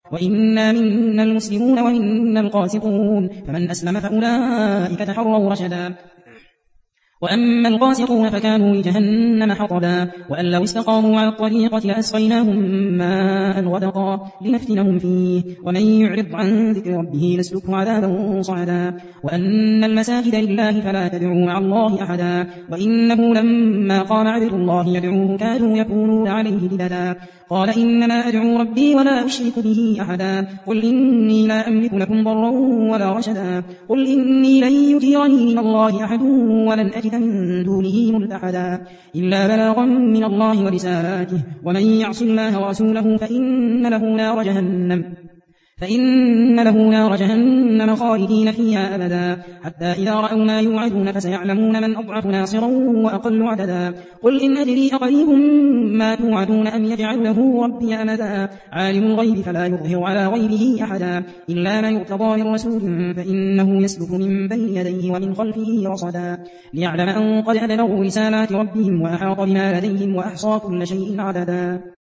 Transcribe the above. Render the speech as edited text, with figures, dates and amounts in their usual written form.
وإنا منا المسلمون ومنا القاسطون فمن أسلم فأولئك تحروا رشدا وأما القاسطون فكانوا لجهنم حطبا وأن لو استقاموا على الطريقة لأسقيناهم ماء غدقا لنفتنهم فيه ومن يعرض عن ذكر ربه يسلكه عذابا صعدا وأن المساجد لله فلا تدعوا مع الله أحدا وإنه لما قام عبد الله يدعوه كادوا يكونون عليه لبدا قال إنما أدعو ربي ولا أشرك به أحدا قل إني لا أملك لكم ضرا ولا رشدا قل إني لن يجيرني من الله أحد ولن أجد من دونه ملتحدا إلا بلاغا من الله ورسالاته ومن يعص الله ورسوله فإن له نار جهنم خالدين فيها أبدا حتى إذا رأوا ما يوعدون فسيعلمون من أضعف ناصرا وأقل عددا قل إن أدري أقريب ما توعدون أم يجعل له ربي أمدا عالم الغيب فلا يظهر على غيبه أحدا إلا ما يرتضى من رسول فإنه يسلك من بين يديه ومن خلفه رصدا ليعلم أن قد أبلغوا رسالات ربهم وأحاط بما لديهم وأحصى كل شيء عددا